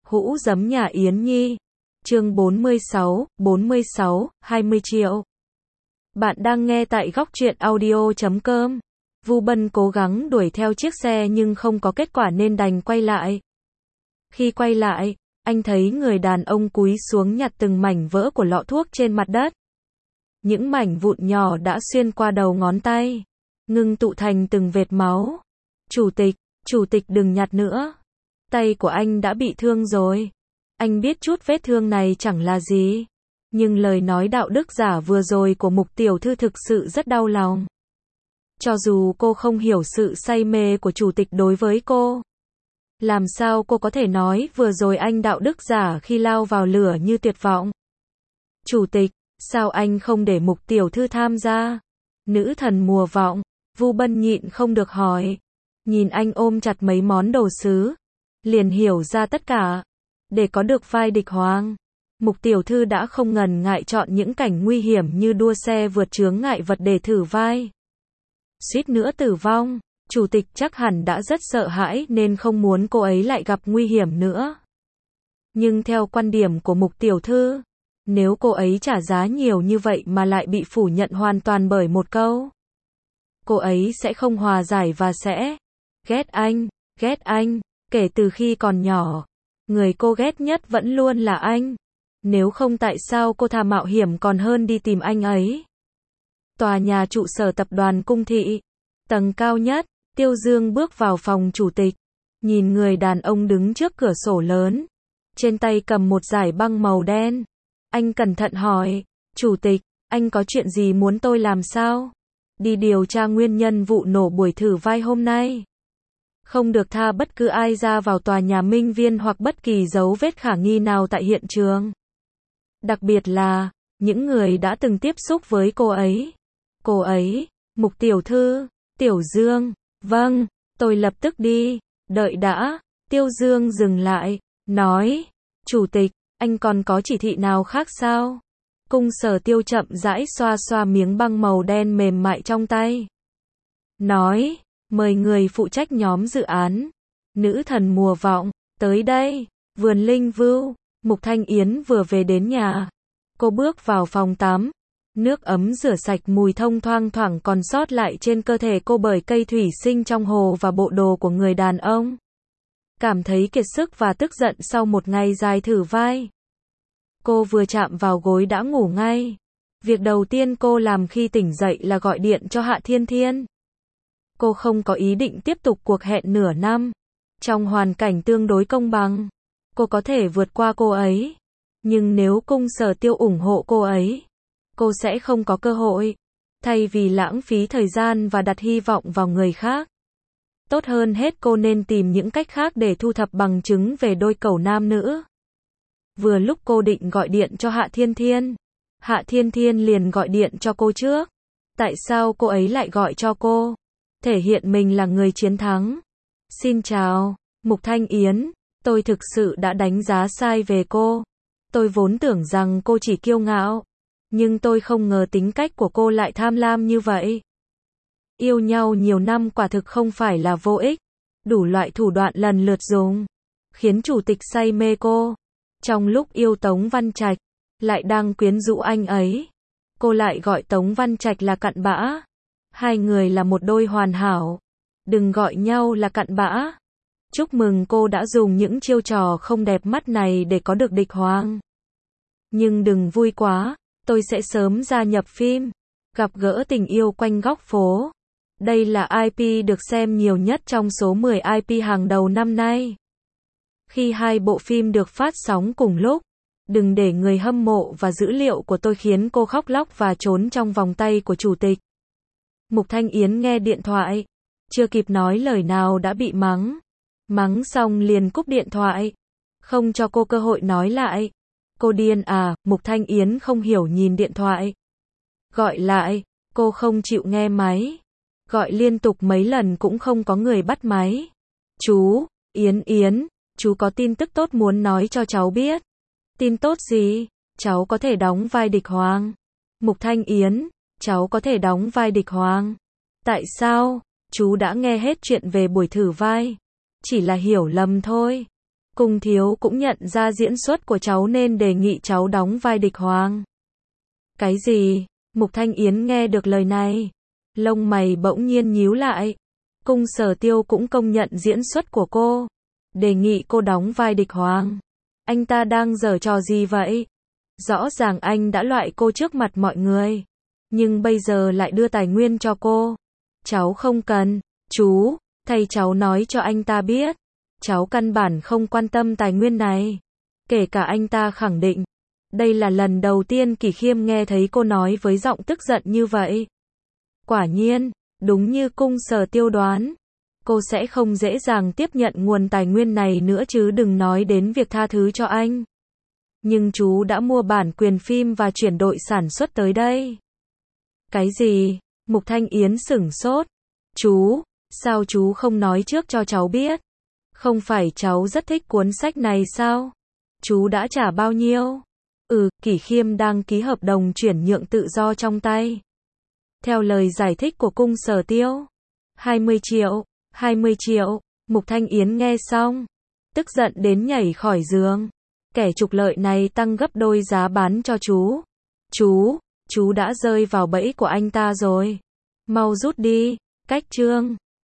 Hũ giấm nhà Yến Nhi. Chương 46, 20 triệu. Bạn đang nghe tại góc truyện audio.com. Vu Bân cố gắng đuổi theo chiếc xe nhưng không có kết quả nên đành quay lại. Khi quay lại, anh thấy người đàn ông cúi xuống nhặt từng mảnh vỡ của lọ thuốc trên mặt đất. Những mảnh vụn nhỏ đã xuyên qua đầu ngón tay, ngưng tụ thành từng vệt máu. Chủ tịch đừng nhặt nữa. Tay của anh đã bị thương rồi. Anh biết chút vết thương này chẳng là gì. Nhưng lời nói đạo đức giả vừa rồi của Mục tiểu thư thực sự rất đau lòng. Cho dù cô không hiểu sự say mê của chủ tịch đối với cô. Làm sao cô có thể nói vừa rồi anh đạo đức giả khi lao vào lửa như tuyệt vọng. Chủ tịch, sao anh không để Mục tiểu thư tham gia? Nữ thần mùa vọng, Vu Bân nhịn không được hỏi. Nhìn anh ôm chặt mấy món đồ sứ, liền hiểu ra tất cả. Để có được vai địch hoàng, Mục tiểu thư đã không ngần ngại chọn những cảnh nguy hiểm như đua xe vượt chướng ngại vật để thử vai. Suýt nữa tử vong, chủ tịch chắc hẳn đã rất sợ hãi nên không muốn cô ấy lại gặp nguy hiểm nữa. Nhưng theo quan điểm của Mục tiểu thư, nếu cô ấy trả giá nhiều như vậy mà lại bị phủ nhận hoàn toàn bởi một câu, cô ấy sẽ không hòa giải và sẽ ghét anh. Kể từ khi còn nhỏ, người cô ghét nhất vẫn luôn là anh. Nếu không tại sao cô thà mạo hiểm còn hơn đi tìm anh ấy. Tòa nhà trụ sở tập đoàn Cung Thị, tầng cao nhất, Tiêu Dương bước vào phòng chủ tịch, nhìn người đàn ông đứng trước cửa sổ lớn, trên tay cầm một dải băng màu đen. Anh cẩn thận hỏi, chủ tịch, anh có chuyện gì muốn tôi làm sao? Đi điều tra nguyên nhân vụ nổ buổi thử vai hôm nay. Không được tha bất cứ ai ra vào tòa nhà Minh Viên hoặc bất kỳ dấu vết khả nghi nào tại hiện trường. Đặc biệt là, những người đã từng tiếp xúc với cô ấy. Cô ấy, Mục tiểu thư, Tiểu Dương, vâng, tôi lập tức đi, đợi đã. Tiêu Dương dừng lại, nói, chủ tịch, anh còn có chỉ thị nào khác sao? Cung Sở Tiêu chậm rãi xoa xoa miếng băng màu đen mềm mại trong tay. Nói, mời người phụ trách nhóm dự án. Nữ thần mùa vọng, tới đây. Vườn Linh Vưu, Mục Thanh Yến vừa về đến nhà. Cô bước vào phòng tắm. Nước ấm rửa sạch mùi thông thoang thoảng còn sót lại trên cơ thể cô bởi cây thủy sinh trong hồ và bộ đồ của người đàn ông. Cảm thấy kiệt sức và tức giận sau một ngày dài thử vai. Cô vừa chạm vào gối đã ngủ ngay. Việc đầu tiên cô làm khi tỉnh dậy là gọi điện cho Hạ Thiên Thiên. Cô không có ý định tiếp tục cuộc hẹn nửa năm. Trong hoàn cảnh tương đối công bằng, cô có thể vượt qua cô ấy. Nhưng nếu Cung Sở Tiêu ủng hộ cô ấy, cô sẽ không có cơ hội. Thay vì lãng phí thời gian và đặt hy vọng vào người khác, tốt hơn hết cô nên tìm những cách khác để thu thập bằng chứng về đôi cẩu nam nữ. Vừa lúc cô định gọi điện cho Hạ Thiên Thiên, Hạ Thiên Thiên liền gọi điện cho cô trước. Tại sao cô ấy lại gọi cho cô? Thể hiện mình là người chiến thắng. Xin chào, Mục Thanh Yến, tôi thực sự đã đánh giá sai về cô. Tôi vốn tưởng rằng cô chỉ kiêu ngạo, nhưng tôi không ngờ tính cách của cô lại tham lam như vậy. Yêu nhau nhiều năm quả thực không phải là vô ích. Đủ loại thủ đoạn lần lượt dùng, khiến chủ tịch say mê cô. Trong lúc yêu Tống Văn Trạch, lại đang quyến rũ anh ấy. Cô lại gọi Tống Văn Trạch là cặn bã. Hai người là một đôi hoàn hảo. Đừng gọi nhau là cặn bã. Chúc mừng cô đã dùng những chiêu trò không đẹp mắt này để có được địch hoàng. Nhưng đừng vui quá, tôi sẽ sớm gia nhập phim Gặp gỡ tình yêu quanh góc phố. Đây là IP được xem nhiều nhất trong số 10 IP hàng đầu năm nay. Khi hai bộ phim được phát sóng cùng lúc, đừng để người hâm mộ và dữ liệu của tôi khiến cô khóc lóc và trốn trong vòng tay của chủ tịch. Mục Thanh Yến nghe điện thoại, chưa kịp nói lời nào đã bị mắng. Mắng xong liền cúp điện thoại, không cho cô cơ hội nói lại. Cô điên à? Mục Thanh Yến không hiểu nhìn điện thoại. Gọi lại, cô không chịu nghe máy. Gọi liên tục mấy lần cũng không có người bắt máy. Chú, Yến, chú có tin tức tốt muốn nói cho cháu biết. Tin tốt gì? Cháu có thể đóng vai địch hoàng. Mục Thanh Yến, cháu có thể đóng vai địch hoàng. Tại sao? Chú đã nghe hết chuyện về buổi thử vai. Chỉ là hiểu lầm thôi. Cung thiếu cũng nhận ra diễn xuất của cháu nên đề nghị cháu đóng vai địch hoàng. Cái gì? Mục Thanh Yến nghe được lời này, lông mày bỗng nhiên nhíu lại. Cung Sở Tiêu cũng công nhận diễn xuất của cô, đề nghị cô đóng vai địch hoàng. Anh ta đang giở trò gì vậy? Rõ ràng anh đã loại cô trước mặt mọi người, nhưng bây giờ lại đưa tài nguyên cho cô. Cháu không cần, chú, thầy cháu nói cho anh ta biết, cháu căn bản không quan tâm tài nguyên này. Kể cả anh ta khẳng định, đây là lần đầu tiên Kỷ Khiêm nghe thấy cô nói với giọng tức giận như vậy. Quả nhiên, đúng như Cung Sở Tiêu đoán, cô sẽ không dễ dàng tiếp nhận nguồn tài nguyên này nữa chứ đừng nói đến việc tha thứ cho anh. Nhưng chú đã mua bản quyền phim và chuyển đội sản xuất tới đây. Cái gì? Mục Thanh Yến sửng sốt. Chú, sao chú không nói trước cho cháu biết? Không phải cháu rất thích cuốn sách này sao? Chú đã trả bao nhiêu? Kỷ Khiêm đang ký hợp đồng chuyển nhượng tự do trong tay. Theo lời giải thích của Cung Sở Tiêu, 20 triệu, 20 triệu, Mục Thanh Yến nghe xong, tức giận đến nhảy khỏi giường. Kẻ trục lợi này tăng gấp đôi giá bán cho chú. Chú đã rơi vào bẫy của anh ta rồi. Mau rút đi, cách chương.